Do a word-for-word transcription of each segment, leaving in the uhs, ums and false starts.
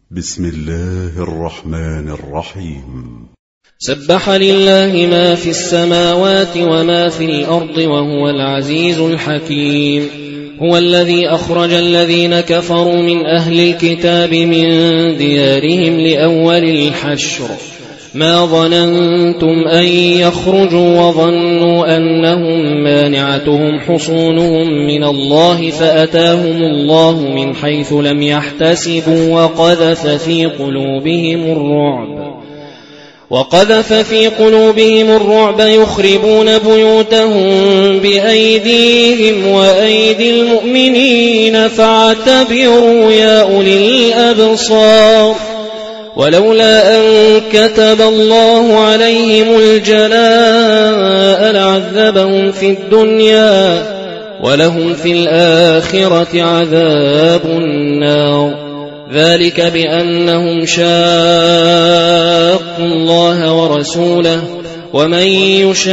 بسم الله الرحمن الرحيم. سبح لله ما في السماوات وما في الأرض وهو العزيز الحكيم. هو الذي أخرج الذين كفروا من أهل الكتاب من ديارهم لأول الحشر ما ظننتم أن يخرجوا وظنوا أنهم مانعتهم حصونهم من الله فأتاهم الله من حيث لم يحتسبوا وقذف في قلوبهم الرعب وقذف في قلوبهم الرعب يخربون بيوتهم بأيديهم وأيدي المؤمنين فاعتبروا يا أولي الأبصار. ولولا أن كتب الله عليهم الجلاء لعذبهم في الدنيا ولهم في الآخرة عذاب النار. ذلك بأنهم شاقوا الله ورسوله ومن يشاق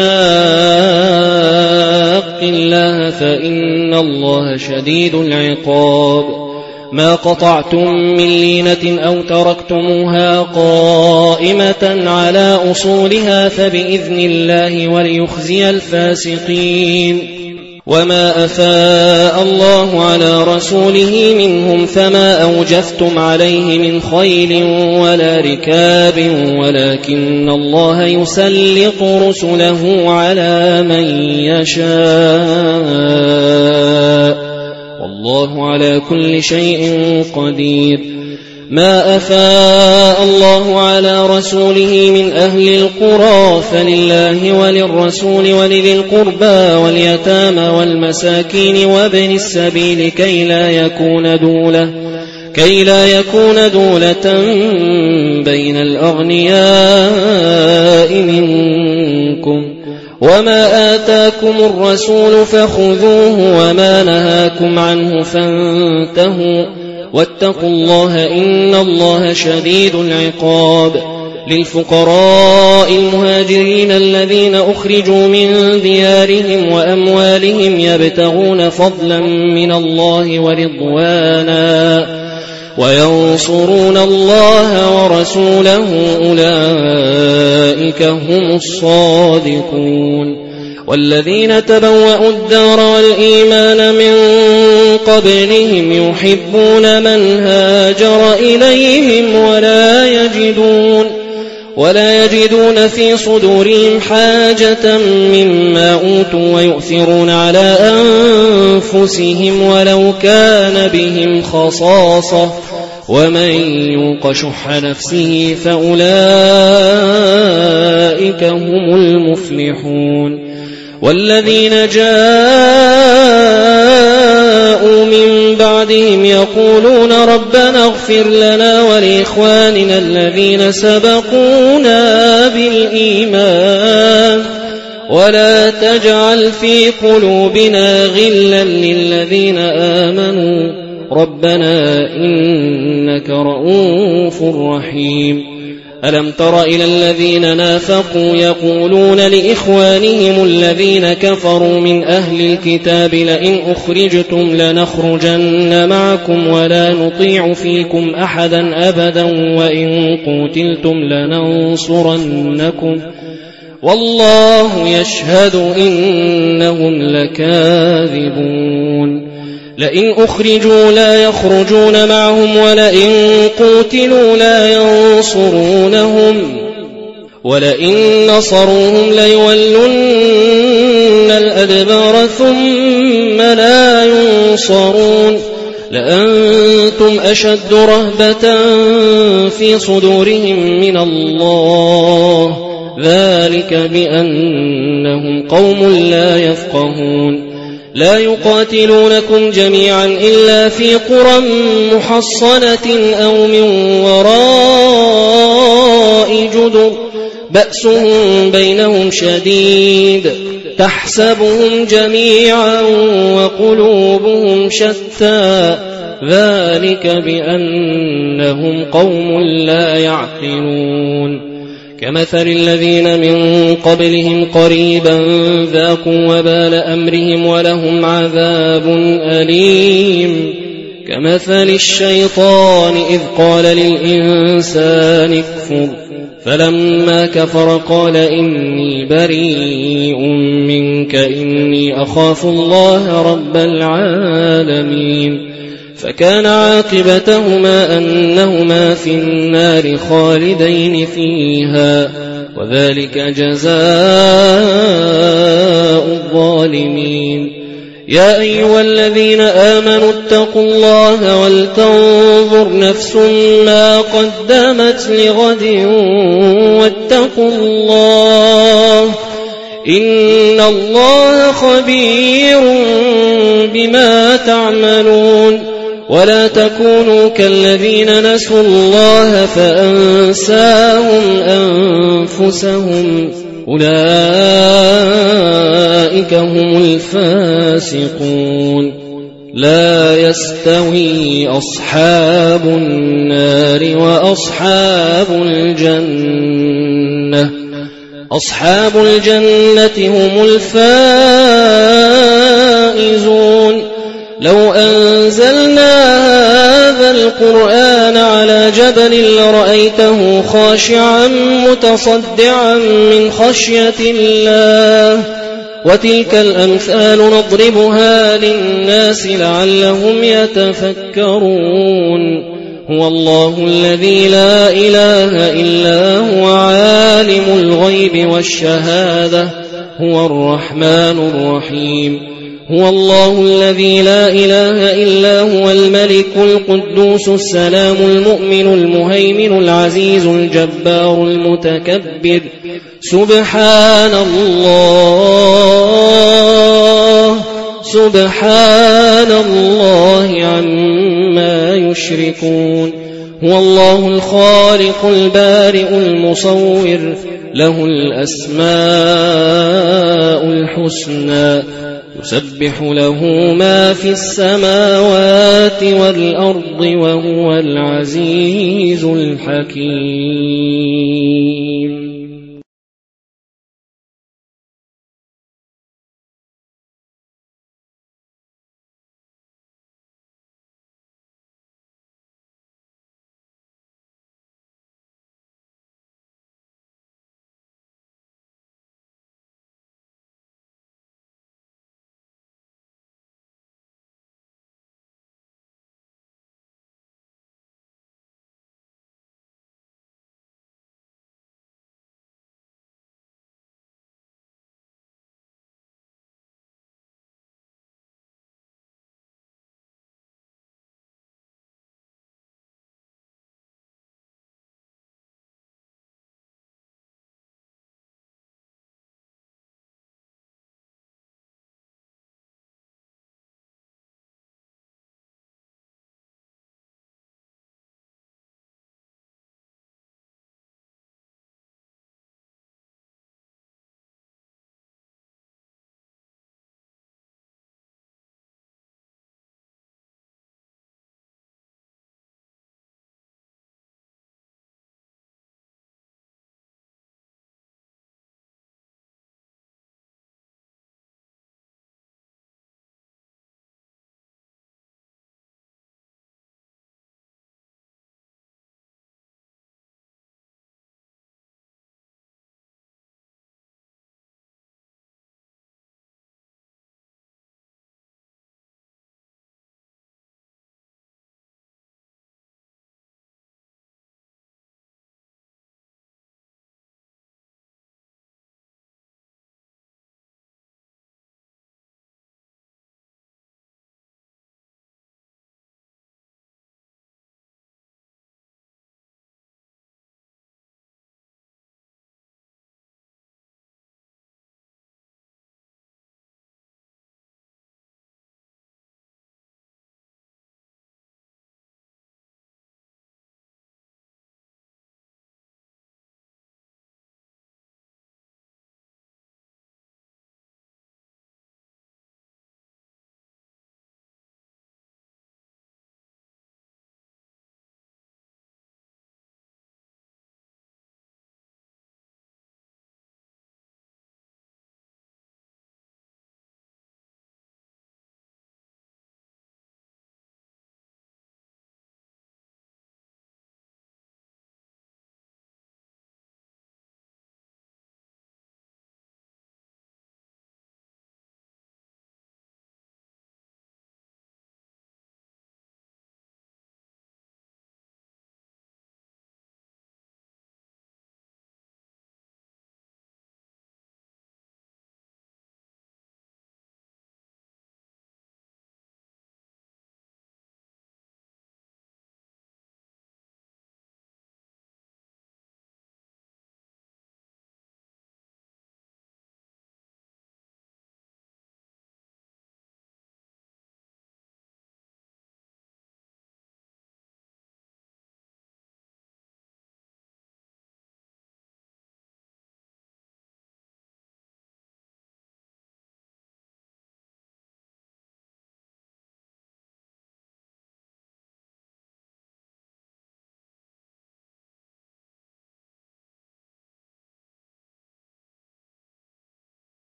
الله فإن الله شديد العقاب. ما قطعتم من لينة أو تركتموها قائمة على أصولها فبإذن الله وليخزي الفاسقين. وما أفاء الله على رسوله منهم فما أوجفتم عليه من خيل ولا ركاب ولكن الله يسلط رسله على من يشاء والله على كل شيء قدير. ما أفاء الله على رسوله من أهل القرى فلله وللرسول ولذي القربى واليتامى والمساكين وابن السبيل كي لا يكون دولة كي لا يكون دولة بين الأغنياء منكم. وما آتاكم الرسول فخذوه وما نهاكم عنه فانتهوا واتقوا الله إن الله شديد العقاب. للفقراء المهاجرين الذين أخرجوا من ديارهم وأموالهم يبتغون فضلا من الله ورضوانا وينصرون الله ورسوله أولئك هم الصادقون. والذين تبوأوا الدار والإيمان من قبلهم يحبون من هاجر إليهم ولا يجدون ولا يجدون في صدورهم حاجة مما أوتوا ويؤثرون على أنفسهم ولو كان بهم خصاصة ومن يوق شح نفسه فأولئك هم المفلحون. والذين جاءوا من بعدهم يقولون ربنا اغفر لنا ولإخواننا الذين سبقونا بالإيمان ولا تجعل في قلوبنا غلا للذين آمنوا ربنا إنك رؤوف رحيم. ألم تر إلى الذين نافقوا يقولون لإخوانهم الذين كفروا من أهل الكتاب لئن أخرجتم لنخرجن معكم ولا نطيع فيكم أحدا أبدا وإن قتلتم لننصرنكم والله يشهد إنهم لكاذبون. لئن أخرجوا لا يخرجون معهم ولئن قتلوا لا ينصرونهم ولئن نصروهم ليولن الأدبار ثم لا ينصرون. لأنتم أشد رهبة في صدورهم من الله ذلك بأنهم قوم لا يفقهون. لا يقاتلونكم جميعا إلا في قرى محصنة أو من وراء جدر بأسهم بينهم شديد تحسبهم جميعا وقلوبهم شتى ذلك بأنهم قوم لا يعقلون. كمثل الذين من قبلهم قريبا ذاقوا وبال أمرهم ولهم عذاب أليم. كمثل الشيطان إذ قال للإنسان اكفر فلما كفر قال إني بريء منك إني أخاف الله رب العالمين فكان عاقبتهما أنهما في النار خالدين فيها وذلك جزاء الظالمين يا أيها الذين آمنوا اتقوا الله ولتنظر نفس ما قدمت لغد واتقوا الله إن الله خبير بما تعملون ولا تكونوا كالذين نسوا الله فأنساهم أنفسهم أولئك هم الفاسقون لا يستوي أصحاب النار وأصحاب الجنة أصحاب الجنة هم الفائزون لو أنزلنا هذا القرآن على جبل لرأيته خاشعا متصدعا من خشية الله وتلك الأمثال نضربها للناس لعلهم يتفكرون هو الله الذي لا إله إلا هو عالم الغيب والشهادة هو الرحمن الرحيم هو الله الذي لا إله إلا هو الملك القدوس السلام المؤمن المهيمن العزيز الجبار المتكبر سبحان الله سبحان الله عما يشركون هو الله الخالق البارئ المصور له الأسماء الحسنى يسبح له ما في السماوات والأرض وهو العزيز الحكيم